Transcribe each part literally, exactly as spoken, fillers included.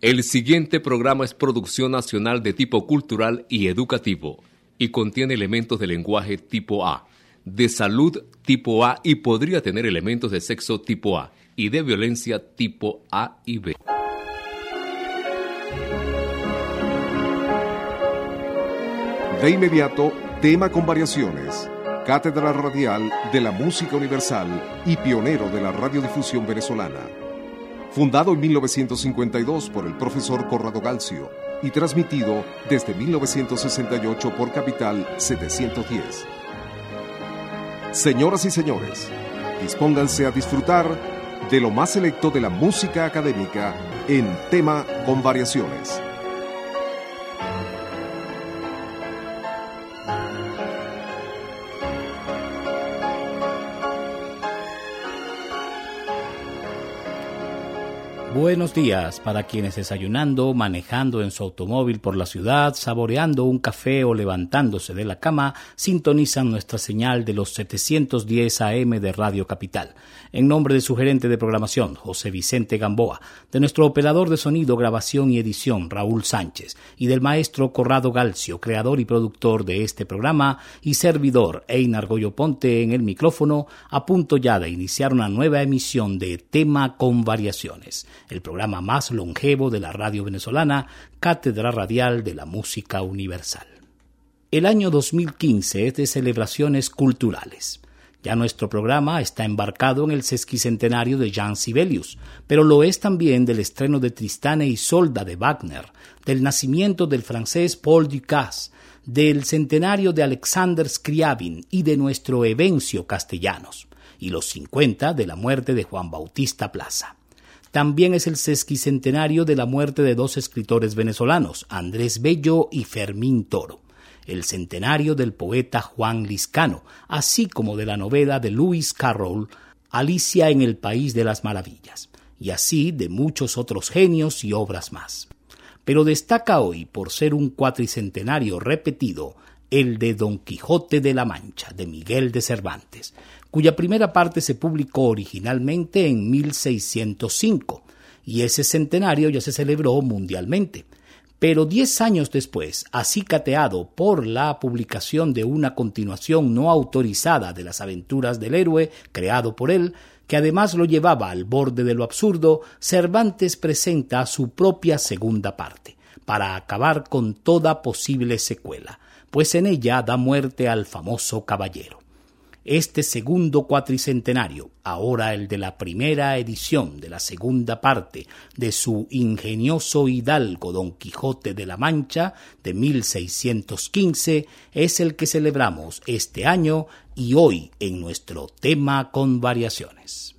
El siguiente programa es producción nacional de tipo cultural y educativo y contiene elementos de lenguaje tipo A, de salud tipo A y podría tener elementos de sexo tipo A y de violencia tipo A y B. De inmediato, tema con variaciones. Cátedra Radial de la Música Universal y pionero de la radiodifusión venezolana. Fundado en mil novecientos cincuenta y dos por el profesor Corrado Galcio y transmitido desde mil novecientos sesenta y ocho por Capital setecientos diez. Señoras y señores, dispónganse a disfrutar de lo más selecto de la música académica en tema con variaciones. Buenos días para quienes desayunando, manejando en su automóvil por la ciudad, saboreando un café o levantándose de la cama, sintonizan nuestra señal de los setecientos diez A M de Radio Capital. En nombre de su gerente de programación, José Vicente Gamboa, de nuestro operador de sonido, grabación y edición, Raúl Sánchez, y del maestro Corrado Galcio, creador y productor de este programa, y servidor Einar Goyo Ponte en el micrófono, a punto ya de iniciar una nueva emisión de Tema con Variaciones, el programa más longevo de la radio venezolana, Cátedra Radial de la Música Universal. El año dos mil quince es de celebraciones culturales. Ya nuestro programa está embarcado en el sesquicentenario de Jean Sibelius, pero lo es también del estreno de Tristán e Isolda de Wagner, del nacimiento del francés Paul Dukas, del centenario de Alexander Scriabin y de nuestro Evencio Castellanos, y los cincuenta de la muerte de Juan Bautista Plaza. También es el sesquicentenario de la muerte de dos escritores venezolanos, Andrés Bello y Fermín Toro, el centenario del poeta Juan Liscano, así como de la novela de Lewis Carroll, Alicia en el País de las Maravillas, y así de muchos otros genios y obras más. Pero destaca hoy, por ser un cuatricentenario repetido, el de Don Quijote de la Mancha, de Miguel de Cervantes, cuya primera parte se publicó originalmente en mil seiscientos cinco, y ese centenario ya se celebró mundialmente. Pero diez años después, acicateado por la publicación de una continuación no autorizada de las aventuras del héroe creado por él, que además lo llevaba al borde de lo absurdo, Cervantes presenta su propia segunda parte, para acabar con toda posible secuela, pues en ella da muerte al famoso caballero. Este segundo cuatricentenario, ahora el de la primera edición de la segunda parte de su ingenioso hidalgo Don Quijote de la Mancha de mil seiscientos quince, es el que celebramos este año y hoy en nuestro Tema con Variaciones.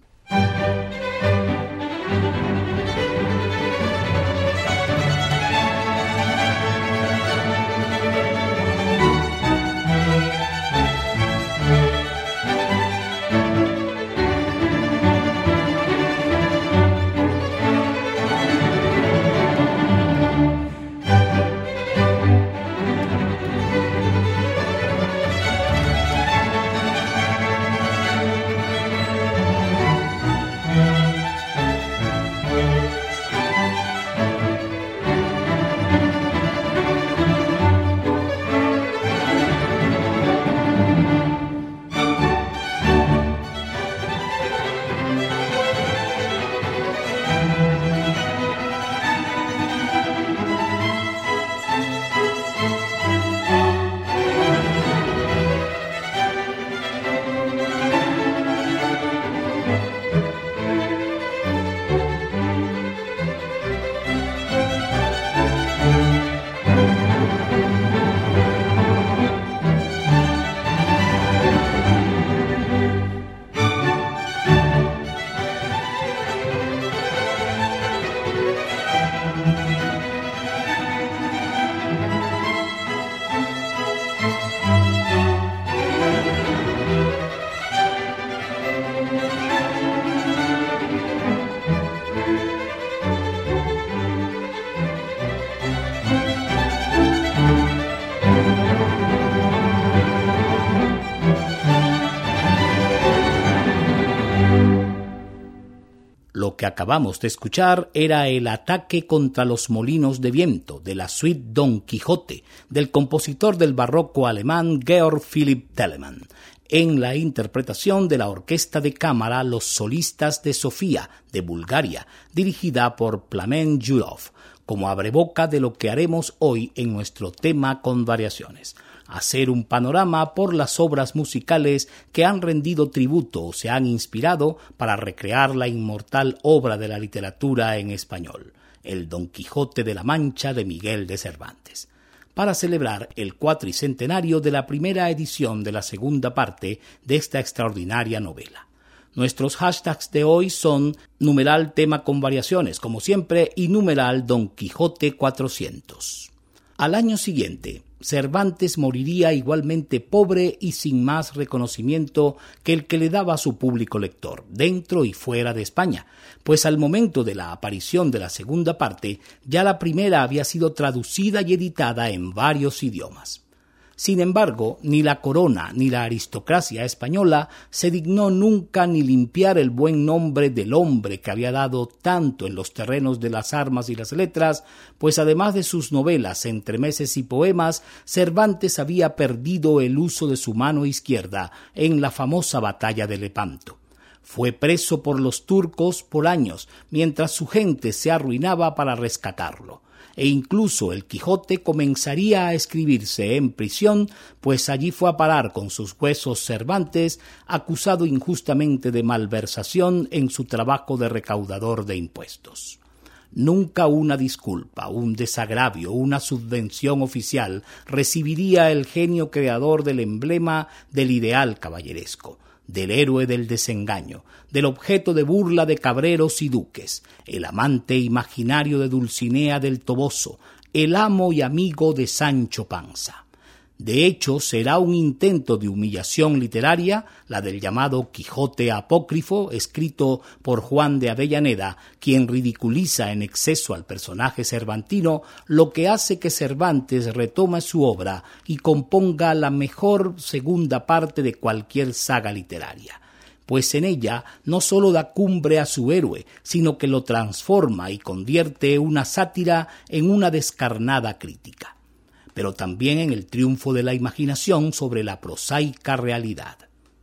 que acabamos de escuchar era el Ataque contra los molinos de viento de la suite Don Quijote del compositor del barroco alemán Georg Philipp Telemann, en la interpretación de la orquesta de cámara Los Solistas de Sofía de Bulgaria, dirigida por Plamen Yurov, como abreboca de lo que haremos hoy en nuestro tema con variaciones: hacer un panorama por las obras musicales que han rendido tributo o se han inspirado para recrear la inmortal obra de la literatura en español, el Don Quijote de la Mancha de Miguel de Cervantes, para celebrar el cuatricentenario de la primera edición de la segunda parte de esta extraordinaria novela. Nuestros hashtags de hoy son numeral tema con variaciones, como siempre, y numeral Don Quijote cuatrocientos. Al año siguiente, Cervantes moriría igualmente pobre y sin más reconocimiento que el que le daba a su público lector, dentro y fuera de España, pues al momento de la aparición de la segunda parte, ya la primera había sido traducida y editada en varios idiomas. Sin embargo, ni la corona ni la aristocracia española se dignó nunca ni limpiar el buen nombre del hombre que había dado tanto en los terrenos de las armas y las letras, pues además de sus novelas, entremeses y poemas, Cervantes había perdido el uso de su mano izquierda en la famosa batalla de Lepanto. Fue preso por los turcos por años, mientras su gente se arruinaba para rescatarlo. E incluso el Quijote comenzaría a escribirse en prisión, pues allí fue a parar con sus huesos Cervantes, acusado injustamente de malversación en su trabajo de recaudador de impuestos. Nunca una disculpa, un desagravio, una subvención oficial recibiría el genio creador del emblema del ideal caballeresco, del héroe del desengaño, del objeto de burla de cabreros y duques, el amante imaginario de Dulcinea del Toboso, el amo y amigo de Sancho Panza. De hecho, será un intento de humillación literaria, la del llamado Quijote apócrifo, escrito por Juan de Avellaneda, quien ridiculiza en exceso al personaje cervantino, lo que hace que Cervantes retome su obra y componga la mejor segunda parte de cualquier saga literaria, pues en ella no sólo da cumbre a su héroe, sino que lo transforma y convierte una sátira en una descarnada crítica, pero también en el triunfo de la imaginación sobre la prosaica realidad.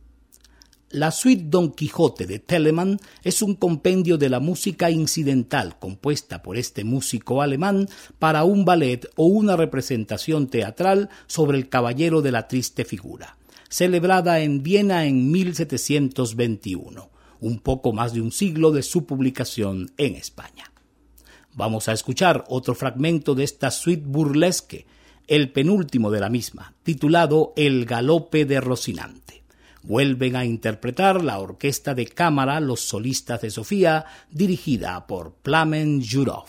La suite Don Quijote de Telemann es un compendio de la música incidental compuesta por este músico alemán para un ballet o una representación teatral sobre el caballero de la triste figura, celebrada en Viena en mil setecientos veintiuno, un poco más de un siglo de su publicación en España. Vamos a escuchar otro fragmento de esta suite burlesque, el penúltimo de la misma, titulado El galope de Rocinante. Vuelven a interpretar la orquesta de cámara Los Solistas de Sofía, dirigida por Plamen Yurov.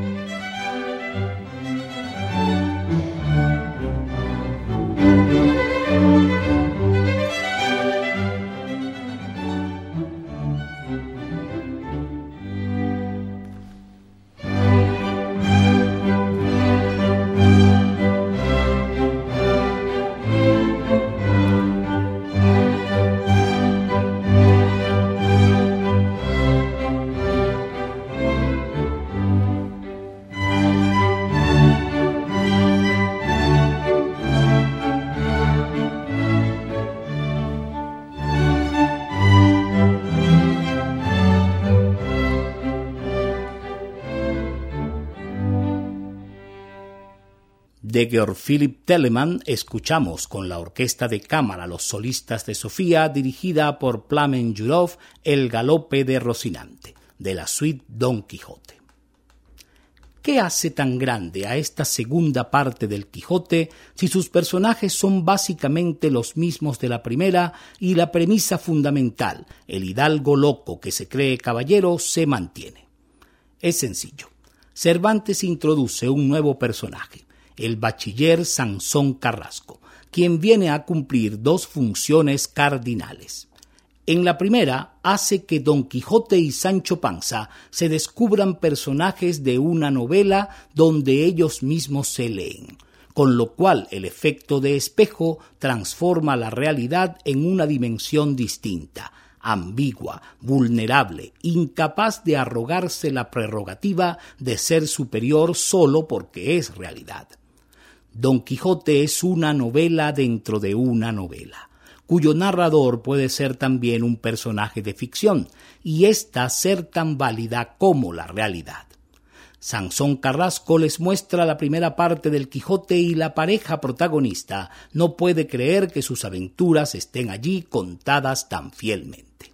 Thank you. de Georg Philipp Telemann escuchamos con la orquesta de cámara Los Solistas de Sofía, dirigida por Plamen Yurov, El Galope de Rocinante, de la suite Don Quijote. ¿Qué hace tan grande a esta segunda parte del Quijote si sus personajes son básicamente los mismos de la primera y la premisa fundamental, el hidalgo loco que se cree caballero, se mantiene? Es sencillo. Cervantes introduce un nuevo personaje, el bachiller Sansón Carrasco, quien viene a cumplir dos funciones cardinales. En la primera, hace que Don Quijote y Sancho Panza se descubran personajes de una novela donde ellos mismos se leen, con lo cual el efecto de espejo transforma la realidad en una dimensión distinta, ambigua, vulnerable, incapaz de arrogarse la prerrogativa de ser superior solo porque es realidad. Don Quijote es una novela dentro de una novela, cuyo narrador puede ser también un personaje de ficción, y ésta ser tan válida como la realidad. Sansón Carrasco les muestra la primera parte del Quijote y la pareja protagonista no puede creer que sus aventuras estén allí contadas tan fielmente.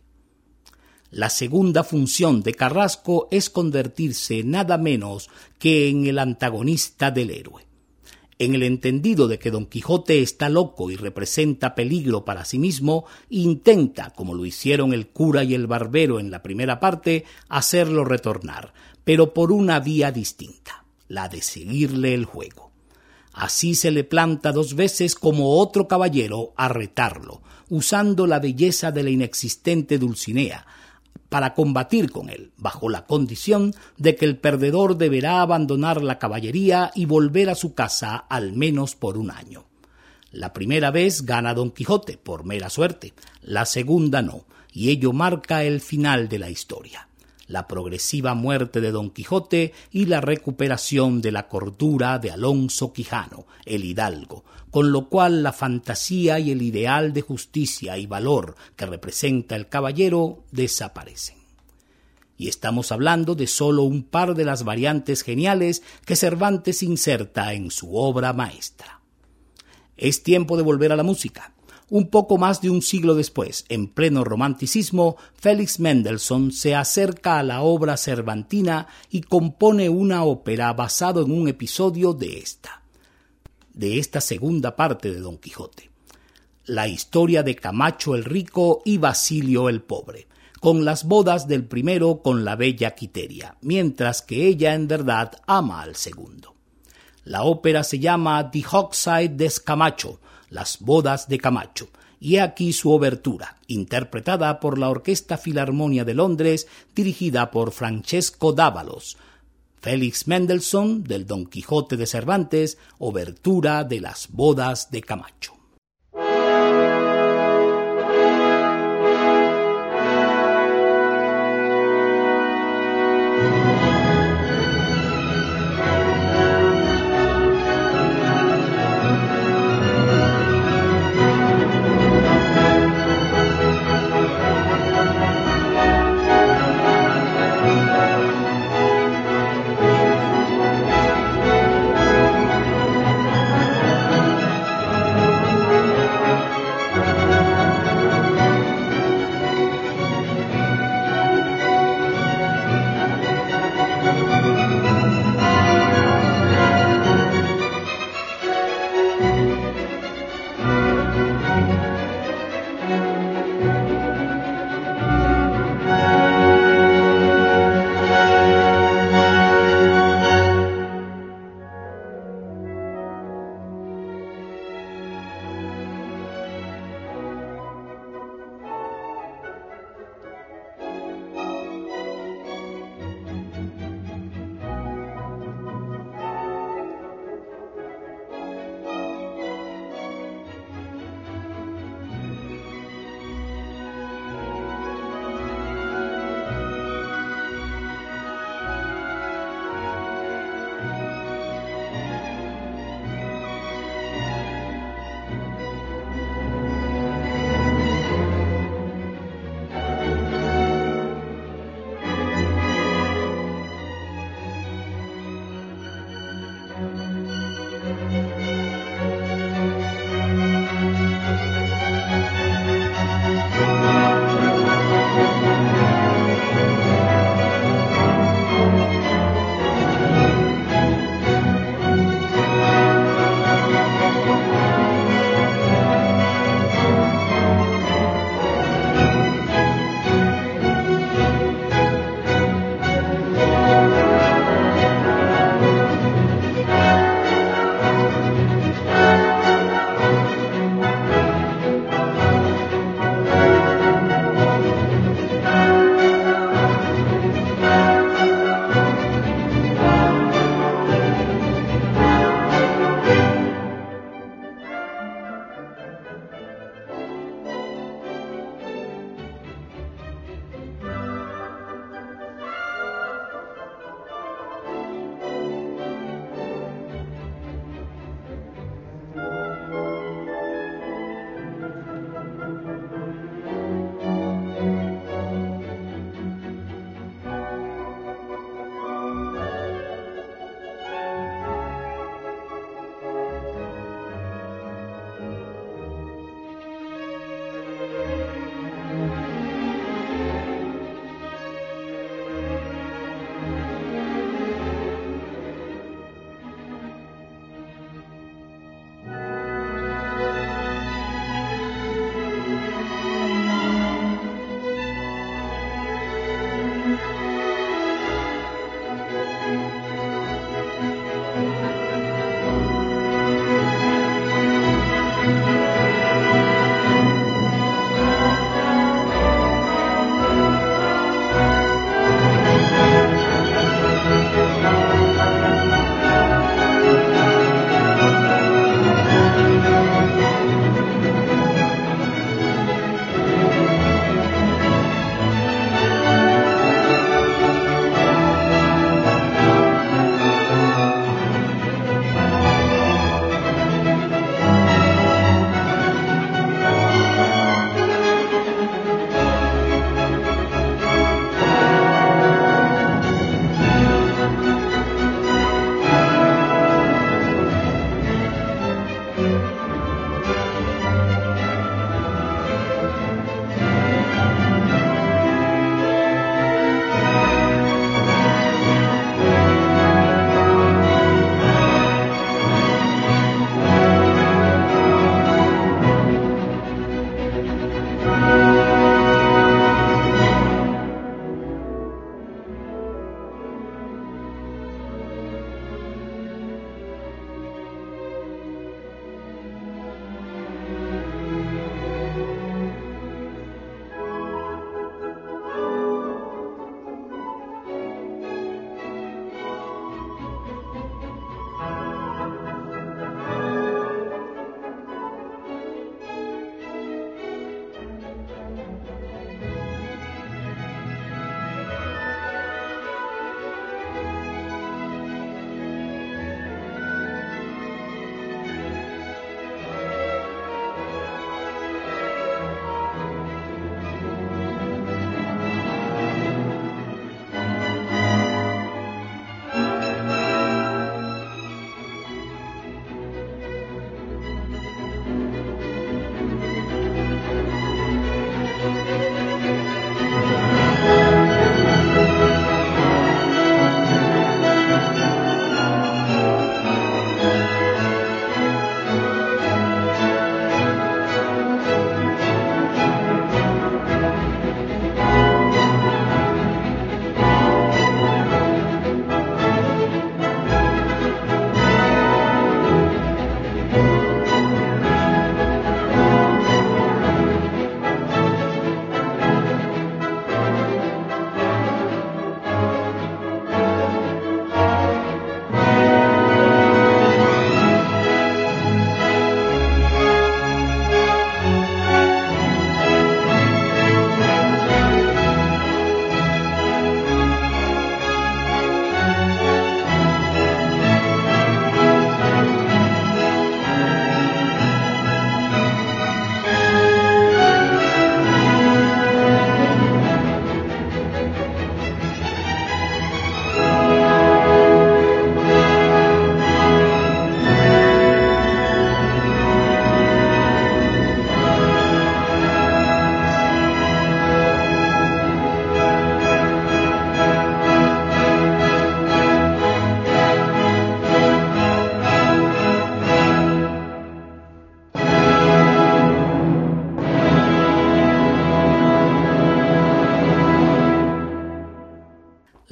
La segunda función de Carrasco es convertirse nada menos que en el antagonista del héroe. En el entendido de que Don Quijote está loco y representa peligro para sí mismo, intenta, como lo hicieron el cura y el barbero en la primera parte, hacerlo retornar, pero por una vía distinta, la de seguirle el juego. Así se le planta dos veces como otro caballero a retarlo, usando la belleza de la inexistente Dulcinea, para combatir con él, bajo la condición de que el perdedor deberá abandonar la caballería y volver a su casa al menos por un año. La primera vez gana Don Quijote, por mera suerte, la segunda no, y ello marca el final de la historia, la progresiva muerte de Don Quijote y la recuperación de la cordura de Alonso Quijano, el hidalgo, con lo cual la fantasía y el ideal de justicia y valor que representa el caballero desaparecen. Y estamos hablando de solo un par de las variantes geniales que Cervantes inserta en su obra maestra. Es tiempo de volver a la música. Un poco más de un siglo después, en pleno romanticismo, Félix Mendelssohn se acerca a la obra cervantina y compone una ópera basado en un episodio de esta, de esta segunda parte de Don Quijote, la historia de Camacho el Rico y Basilio el Pobre, con las bodas del primero con la bella Quiteria, mientras que ella en verdad ama al segundo. La ópera se llama The Hogshead des Camacho, las bodas de Camacho, y aquí su obertura, interpretada por la Orquesta Filarmonia de Londres, dirigida por Francesco Dávalos. Félix Mendelssohn, del Don Quijote de Cervantes, obertura de las bodas de Camacho.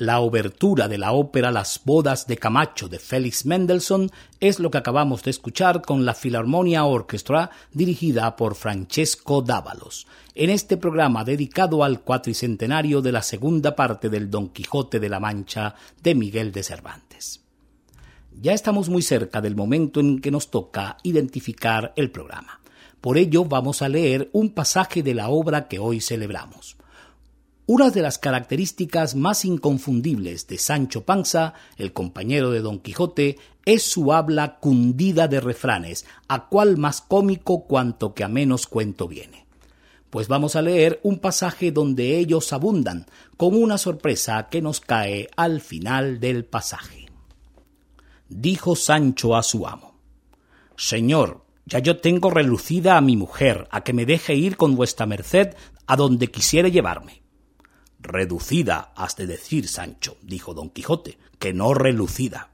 La obertura de la ópera Las bodas de Camacho de Félix Mendelssohn es lo que acabamos de escuchar con la Philharmonia Orchestra dirigida por Francesco Dávalos, en este programa dedicado al cuatricentenario de la segunda parte del Don Quijote de la Mancha de Miguel de Cervantes. Ya estamos muy cerca del momento en que nos toca identificar el programa. Por ello vamos a leer un pasaje de la obra que hoy celebramos. Una de las características más inconfundibles de Sancho Panza, el compañero de Don Quijote, es su habla cundida de refranes, a cual más cómico cuanto que a menos cuento viene. Pues vamos a leer un pasaje donde ellos abundan, con una sorpresa que nos cae al final del pasaje. Dijo Sancho a su amo: Señor, ya yo tengo relucida a mi mujer, a que me deje ir con vuestra merced a donde quisiere llevarme. Reducida, has de decir, Sancho, dijo Don Quijote, que no relucida.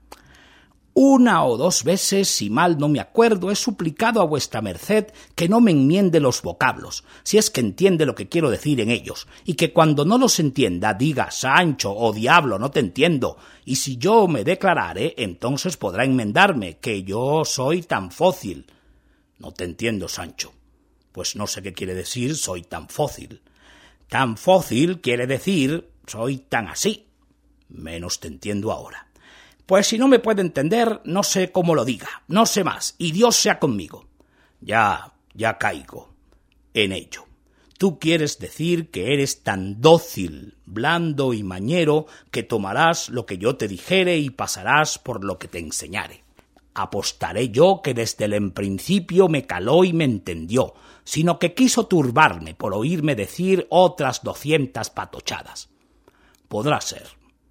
Una o dos veces, si mal no me acuerdo, he suplicado a vuestra merced que no me enmiende los vocablos, si es que entiende lo que quiero decir en ellos, y que cuando no los entienda diga, Sancho, o diablo, no te entiendo, y si yo me declarare, entonces podrá enmendarme, que yo soy tan fócil. No te entiendo, Sancho. Pues no sé qué quiere decir soy tan fócil. Tan fócil quiere decir soy tan así. Menos te entiendo ahora. Pues si no me puede entender, no sé cómo lo diga, no sé más, y Dios sea conmigo. Ya, ya caigo en ello. Tú quieres decir que eres tan dócil, blando y mañero, que tomarás lo que yo te dijere y pasarás por lo que te enseñare. Apostaré yo que desde el en principio me caló y me entendió, sino que quiso turbarme por oírme decir otras doscientas patochadas. Podrá ser,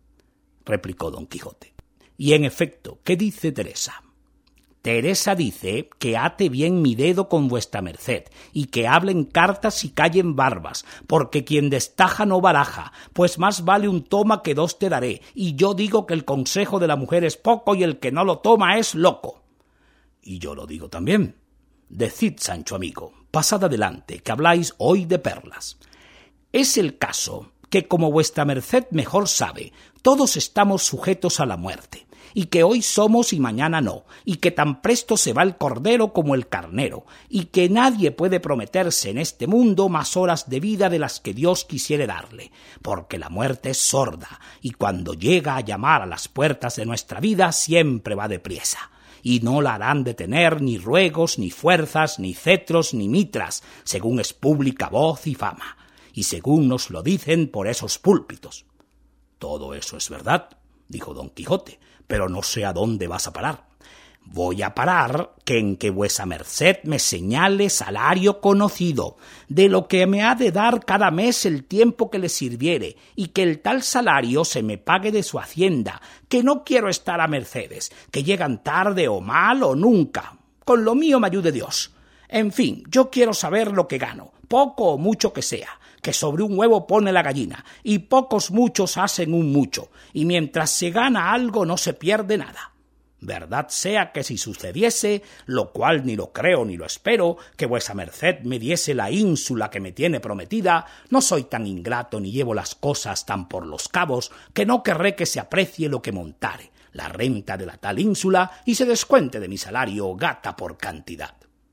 replicó Don Quijote. Y en efecto, ¿qué dice Teresa? Teresa dice que ate bien mi dedo con vuestra merced, y que hablen cartas y callen barbas, porque quien destaja no baraja, pues más vale un toma que dos te daré, y yo digo que el consejo de la mujer es poco y el que no lo toma es loco. Y yo lo digo también. Decid, Sancho amigo, pasad adelante, que habláis hoy de perlas. Es el caso que, como vuestra merced mejor sabe, todos estamos sujetos a la muerte, y que hoy somos y mañana no, y que tan presto se va el cordero como el carnero, y que nadie puede prometerse en este mundo más horas de vida de las que Dios quisiere darle, porque la muerte es sorda, y cuando llega a llamar a las puertas de nuestra vida siempre va depriesa, y no la harán detener ni ruegos, ni fuerzas, ni cetros, ni mitras, según es pública voz y fama, y según nos lo dicen por esos púlpitos. Todo eso es verdad, dijo Don Quijote, pero no sé a dónde vas a parar. Voy a parar que en que vuesa merced me señale salario conocido, de lo que me ha de dar cada mes el tiempo que le sirviere, y que el tal salario se me pague de su hacienda, que no quiero estar a mercedes, que llegan tarde o mal o nunca. Con lo mío me ayude Dios. En fin, yo quiero saber lo que gano, poco o mucho que sea, que sobre un huevo pone la gallina, y pocos muchos hacen un mucho, y mientras se gana algo no se pierde nada. Verdad sea que si sucediese, lo cual ni lo creo ni lo espero, que vuesa merced me diese la ínsula que me tiene prometida, no soy tan ingrato ni llevo las cosas tan por los cabos, que no querré que se aprecie lo que montare, la renta de la tal ínsula, y se descuente de mi salario gata por cantidad.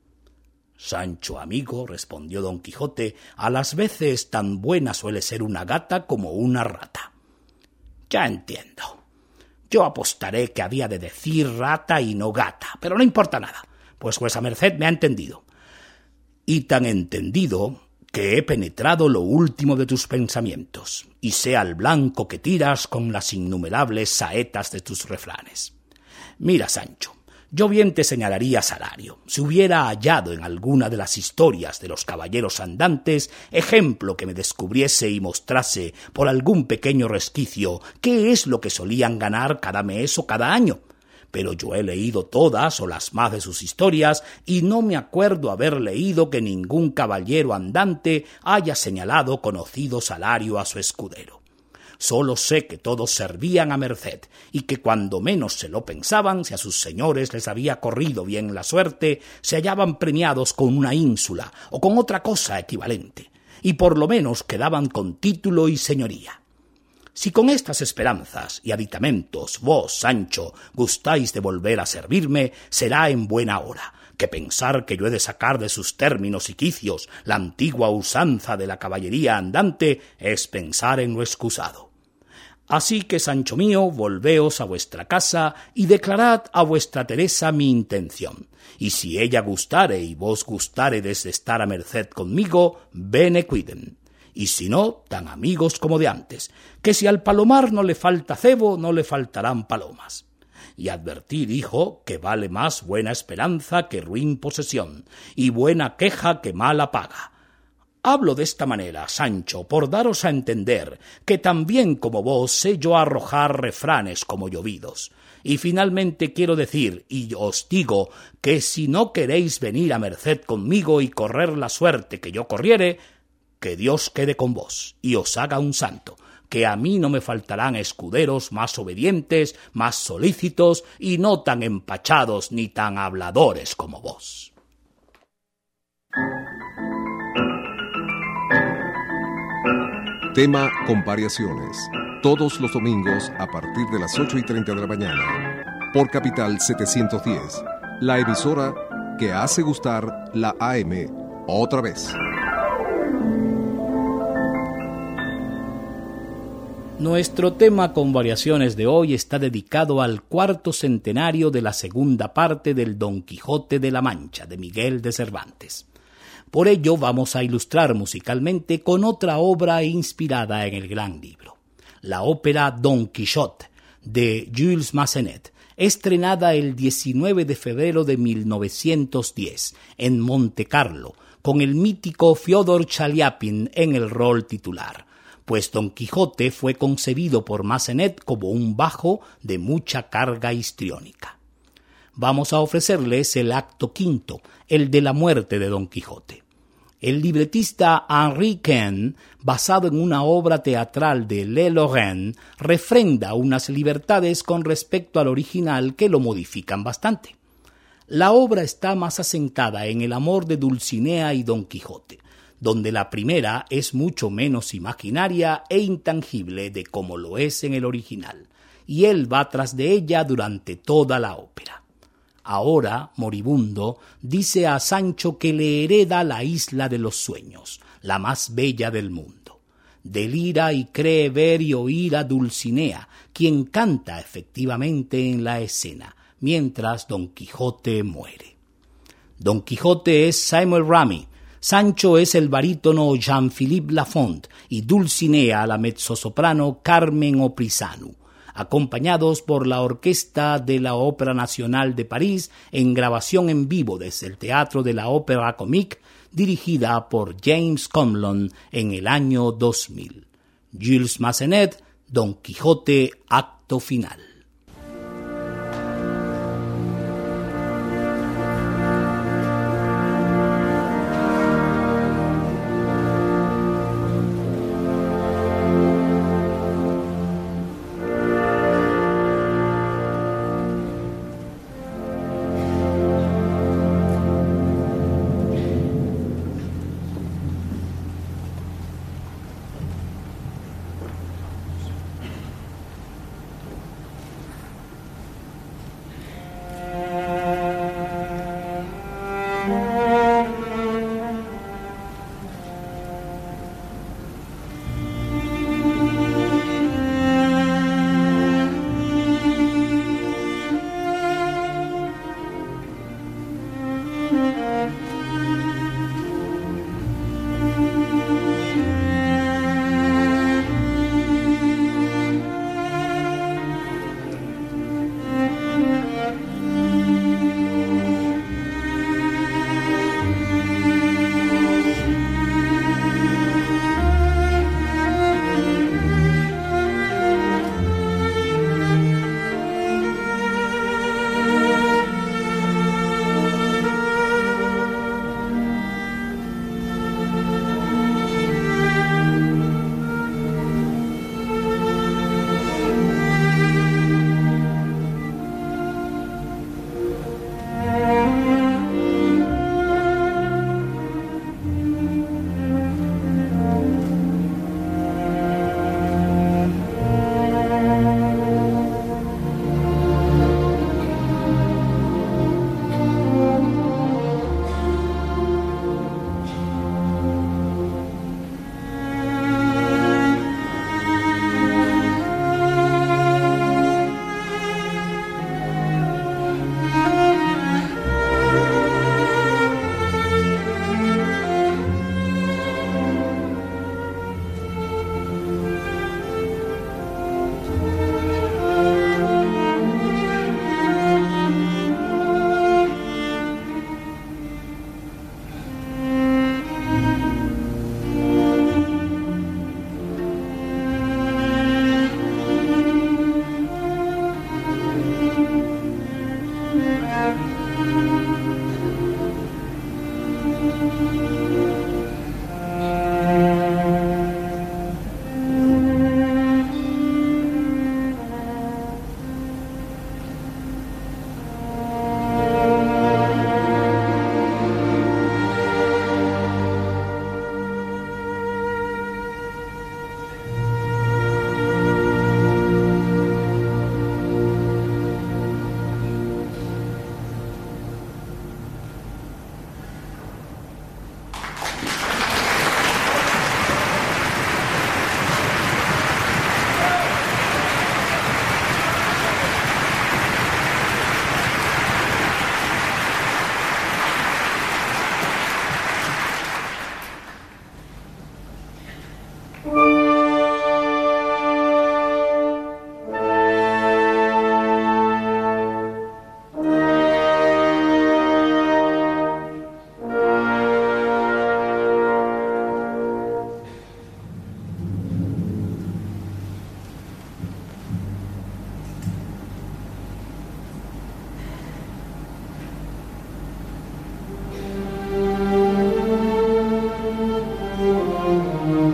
Sancho amigo, respondió Don Quijote, a las veces tan buena suele ser una gata como una rata. Ya entiendo. Yo apostaré que había de decir rata y no gata, pero no importa nada, pues vuesa merced me ha entendido. Y tan entendido que he penetrado lo último de tus pensamientos, y sé al blanco que tiras con las innumerables saetas de tus refranes. Mira, Sancho, yo bien te señalaría salario, si hubiera hallado en alguna de las historias de los caballeros andantes ejemplo que me descubriese y mostrase por algún pequeño resquicio qué es lo que solían ganar cada mes o cada año. Pero yo he leído todas o las más de sus historias y no me acuerdo haber leído que ningún caballero andante haya señalado conocido salario a su escudero. Solo sé que todos servían a merced, y que cuando menos se lo pensaban, si a sus señores les había corrido bien la suerte, se hallaban premiados con una ínsula o con otra cosa equivalente, y por lo menos quedaban con título y señoría. Si con estas esperanzas y aditamentos vos, Sancho, gustáis de volver a servirme, será en buena hora, que pensar que yo he de sacar de sus términos y quicios la antigua usanza de la caballería andante es pensar en lo excusado. Así que, Sancho mío, volveos a vuestra casa y declarad a vuestra Teresa mi intención. Y si ella gustare y vos gustáredes de estar a merced conmigo, bene quidem. Y si no, tan amigos como de antes, que si al palomar no le falta cebo, no le faltarán palomas. Y advertí, dijo, que vale más buena esperanza que ruin posesión, y buena queja que mala paga. Hablo de esta manera, Sancho, por daros a entender que también como vos sé yo arrojar refranes como llovidos. Y finalmente quiero decir, y os digo, que si no queréis venir a merced conmigo y correr la suerte que yo corriere, que Dios quede con vos y os haga un santo, que a mí no me faltarán escuderos más obedientes, más solícitos y no tan empachados ni tan habladores como vos. Tema con variaciones, todos los domingos a partir de las ocho y treinta de la mañana, por Capital setecientos diez, la emisora que hace gustar la A M otra vez. Nuestro tema con variaciones de hoy está dedicado al cuarto centenario de la segunda parte del Don Quijote de la Mancha, de Miguel de Cervantes. Por ello vamos a ilustrar musicalmente con otra obra inspirada en el gran libro, la ópera Don Quijote, de Jules Massenet, estrenada el diecinueve de febrero de mil novecientos diez en Montecarlo, con el mítico Fyodor Chaliapin en el rol titular, pues Don Quijote fue concebido por Massenet como un bajo de mucha carga histriónica. Vamos a ofrecerles el acto quinto, el de la muerte de Don Quijote. El libretista Henri Quenne, basado en una obra teatral de Le Lorrain, refrenda unas libertades con respecto al original que lo modifican bastante. La obra está más asentada en el amor de Dulcinea y Don Quijote, donde la primera es mucho menos imaginaria e intangible de como lo es en el original, y él va tras de ella durante toda la ópera. Ahora, moribundo, dice a Sancho que le hereda la isla de los sueños, la más bella del mundo. Delira y cree ver y oír a Dulcinea, quien canta efectivamente en la escena, mientras Don Quijote muere. Don Quijote es Samuel Ramy, Sancho es el barítono Jean-Philippe Lafont y Dulcinea la mezzosoprano Carmen Oprisanu, acompañados por la Orquesta de la Ópera Nacional de París en grabación en vivo desde el Teatro de la Ópera Comique, dirigida por James Conlon en el año dos mil. Jules Massenet, Don Quijote, acto final.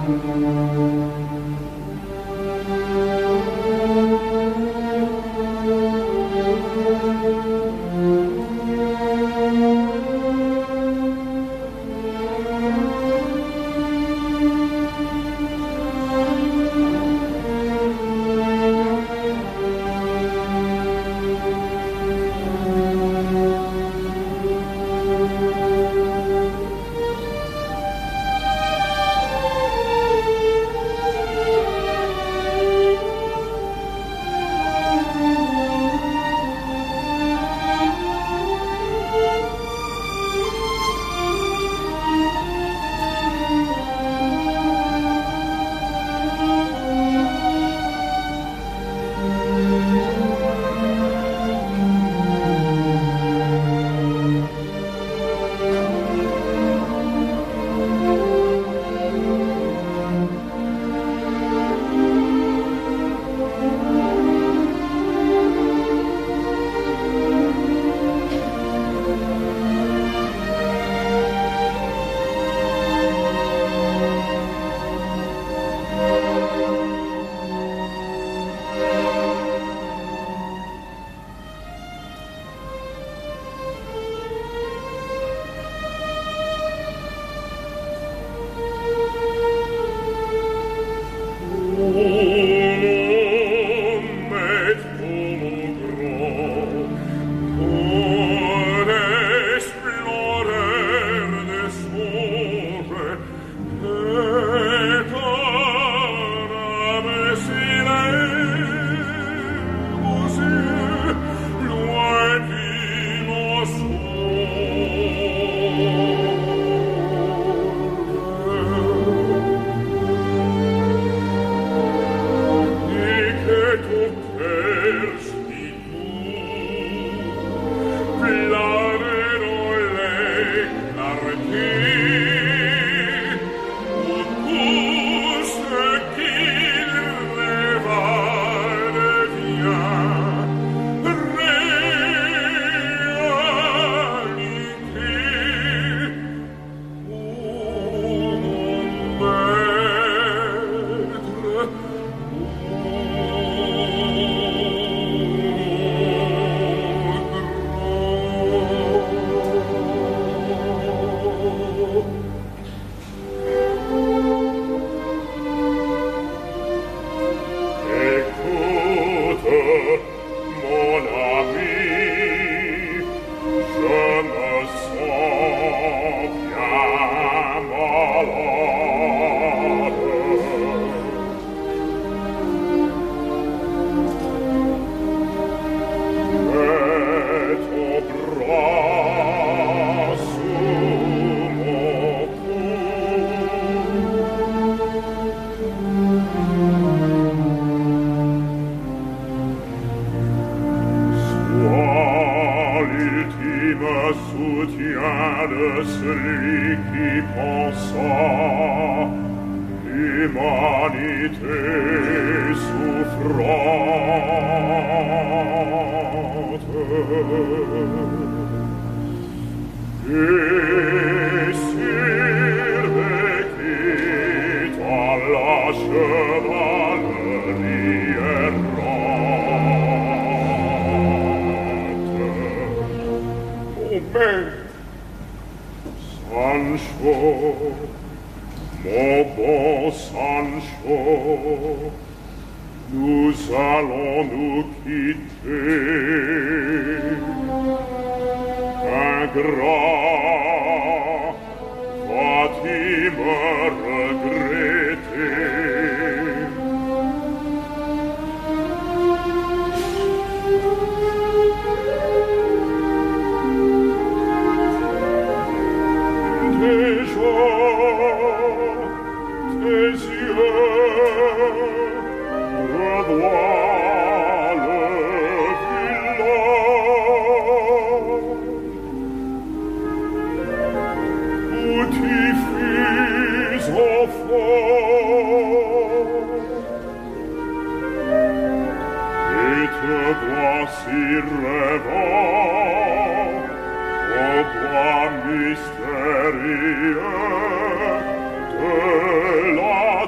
Mystérieux de la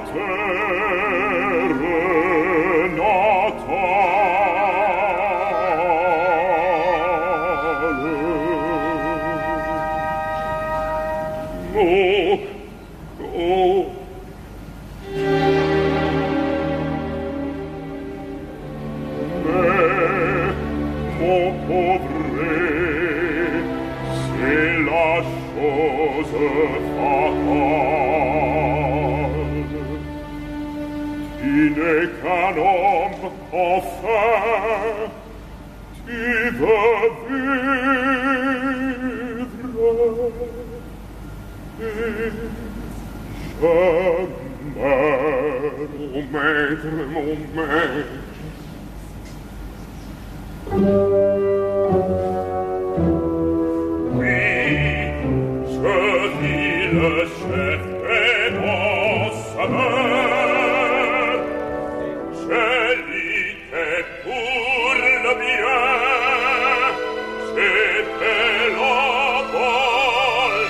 n'est qu'un homme, enfin, tu veux vivre. Et je meurs, mon maître, mon maître. Oui, je vis le chef des dans sa main. Je lis que pour le bien, c'était la bonne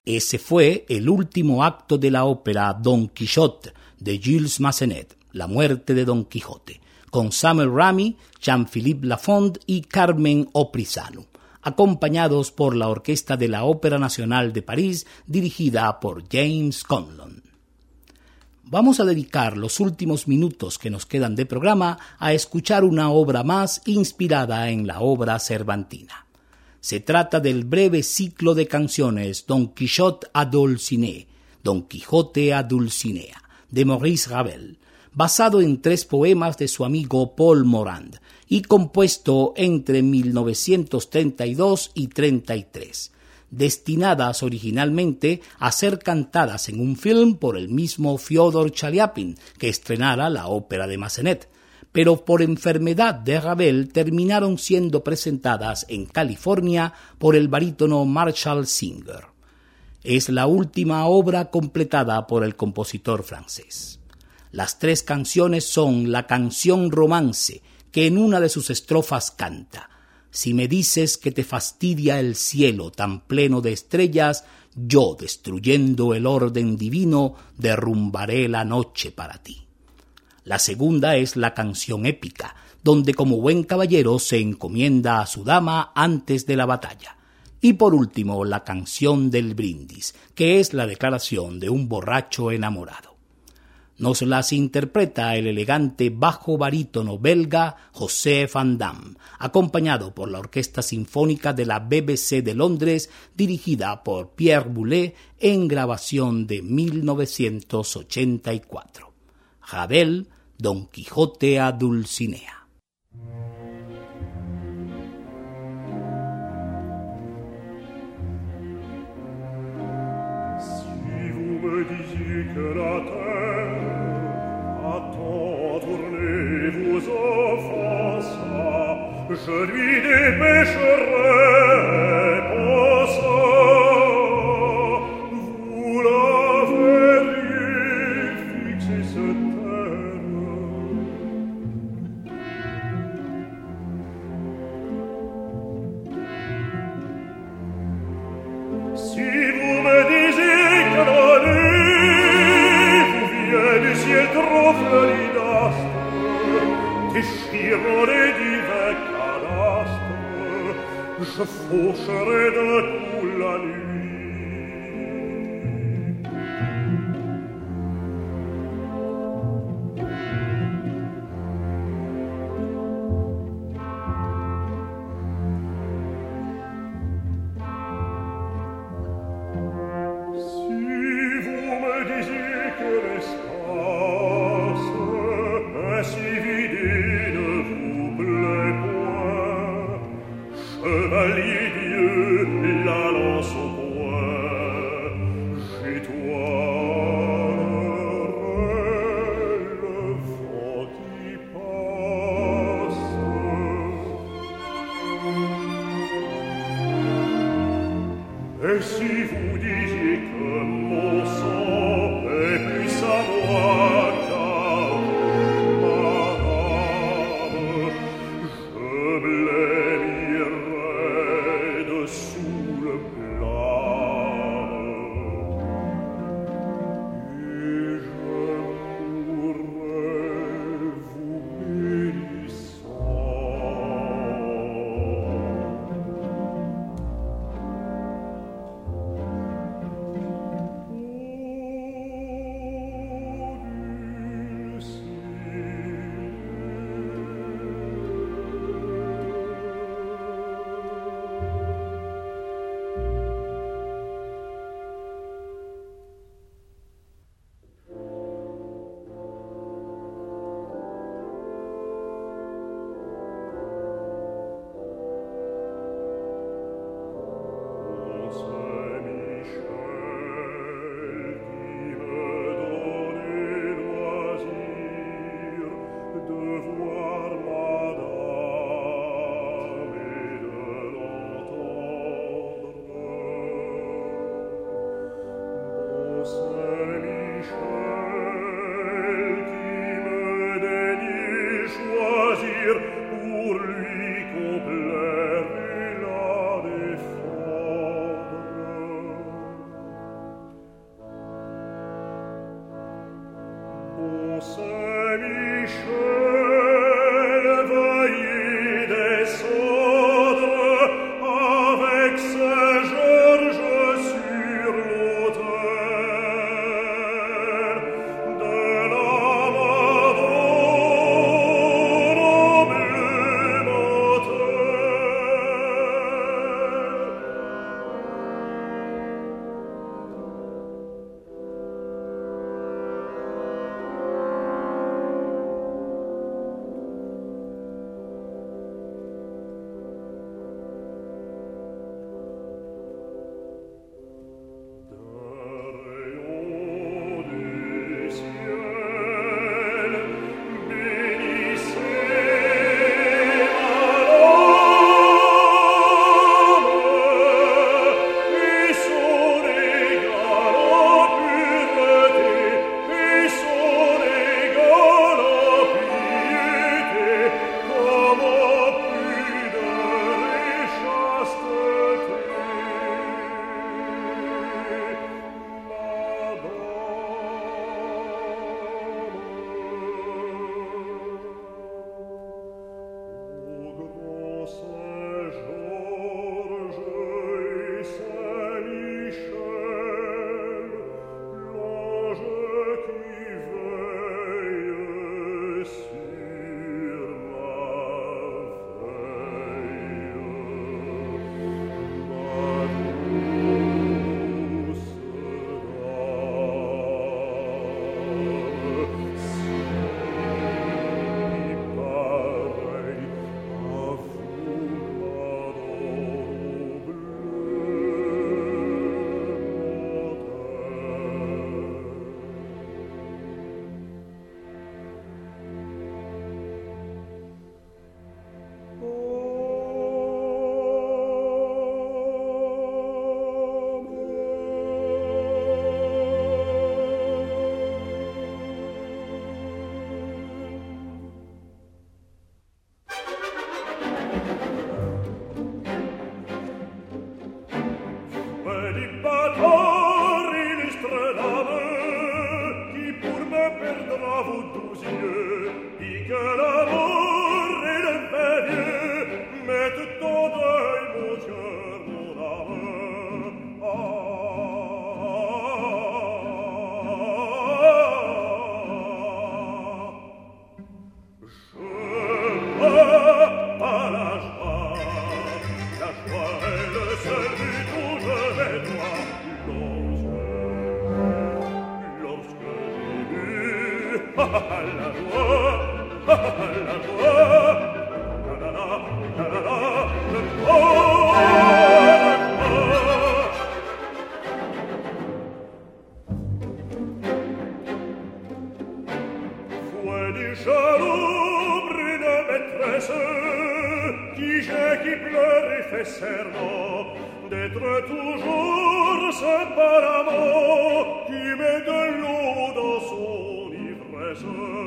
Ese fue el último acto de la ópera Don Quijote de Gilles Massenet, La muerte de Don Quijote, con Samuel Ramy, Jean-Philippe Lafond y Carmen Oprisano, acompañados por la Orquesta de la Ópera Nacional de París, dirigida por James Conlon. Vamos a dedicar los últimos minutos que nos quedan de programa a escuchar una obra más inspirada en la obra cervantina. Se trata del breve ciclo de canciones Don Quijote à Dulcinea, Don Quijote a Dulcinea, de Maurice Ravel, basado en tres poemas de su amigo Paul Morand y compuesto entre mil novecientos treinta y dos y treinta y tres, destinadas originalmente a ser cantadas en un film por el mismo Fyodor Chaliapin, que estrenara la ópera de Massenet, pero por enfermedad de Ravel terminaron siendo presentadas en California por el barítono Marshall Singer. Es la última obra completada por el compositor francés. Las tres canciones son la canción romance, que en una de sus estrofas canta: si me dices que te fastidia el cielo tan pleno de estrellas, yo, destruyendo el orden divino, derrumbaré la noche para ti. La segunda es la canción épica, donde como buen caballero se encomienda a su dama antes de la batalla. Y por último, la canción del brindis, que es la declaración de un borracho enamorado. Nos las interpreta el elegante bajo barítono belga José Van Damme, acompañado por la Orquesta Sinfónica de la B B C de Londres, dirigida por Pierre Boulez, en grabación de mil novecientos ochenta y cuatro. Ravel, Don Quijote a Dulcinea. Si vous me disiez que la terre a tant tourné vos offenses, je lui dépêcherais pour ça. Vous la verriez fixer cette si vous me disiez que la nuit vous vient du ciel trop fleuri d'astres, déchirant les divins cadastres, je faucherai de tout la nuit. Et si vous disiez que mon sang est plus à moi qu'à madame, je blêmirais dessous le blâme, et je mourrais vous bénissant. D'être toujours séparément qui met de l'eau dans son ivresse.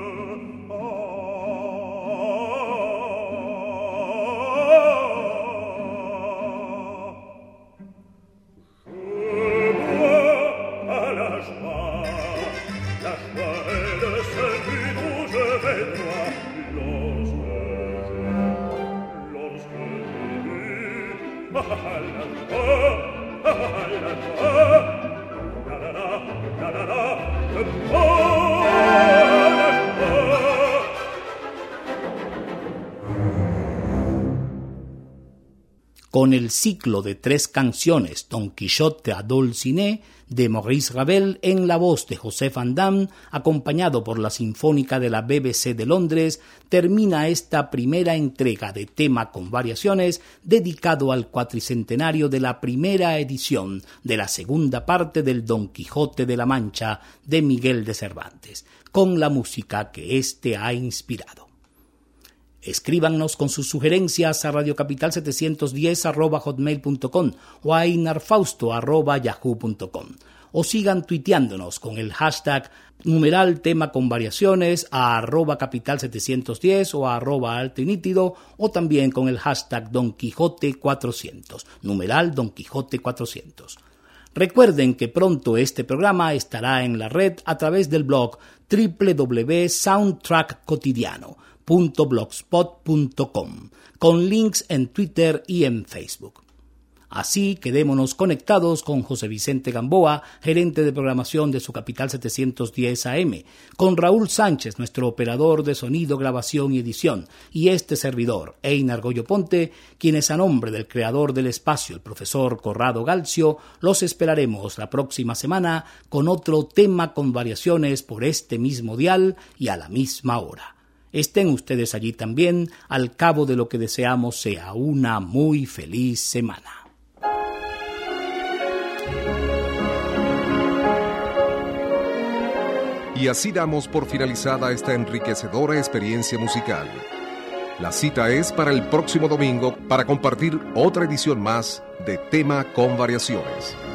Je bois à la joie, la joie est le seul but où je vais droit. Lorsque je, lorsque je dis, ah la joie, ah la joie, la la la, la la la, je bois à la joie. Con el ciclo de tres canciones Don Quijote à Dulcinea de Maurice Ravel en la voz de José Van Damme, acompañado por la Sinfónica de la B B C de Londres, termina esta primera entrega de tema con variaciones dedicado al cuatricentenario de la primera edición de la segunda parte del Don Quijote de la Mancha de Miguel de Cervantes, con la música que éste ha inspirado. Escríbanos con sus sugerencias a radiocapital setecientos diez arroba hotmail punto com o a inarfausto arroba yahoo punto com, o sigan tuiteándonos con el hashtag numeral tema con variaciones a arroba capital setecientos diez o a arroba alto y nítido, o también con el hashtag Don Quijote cuatrocientos, numeral Don Quijote cuatrocientos. Recuerden que pronto este programa estará en la red a través del blog doble u doble u doble u punto soundtrack cotidiano punto blogspot punto com, con links en Twitter y en Facebook. Así quedémonos conectados con José Vicente Gamboa, gerente de programación de su Capital setecientos diez A M, con Raúl Sánchez, nuestro operador de sonido, grabación y edición, y este servidor, Einar Goyo Ponte, quienes a nombre del creador del espacio, el profesor Corrado Galcio, los esperaremos la próxima semana con otro tema con variaciones por este mismo dial y a la misma hora. Estén ustedes allí también, al cabo de lo que deseamos sea una muy feliz semana. Y así damos por finalizada esta enriquecedora experiencia musical. La cita es para el próximo domingo para compartir otra edición más de Tema con Variaciones.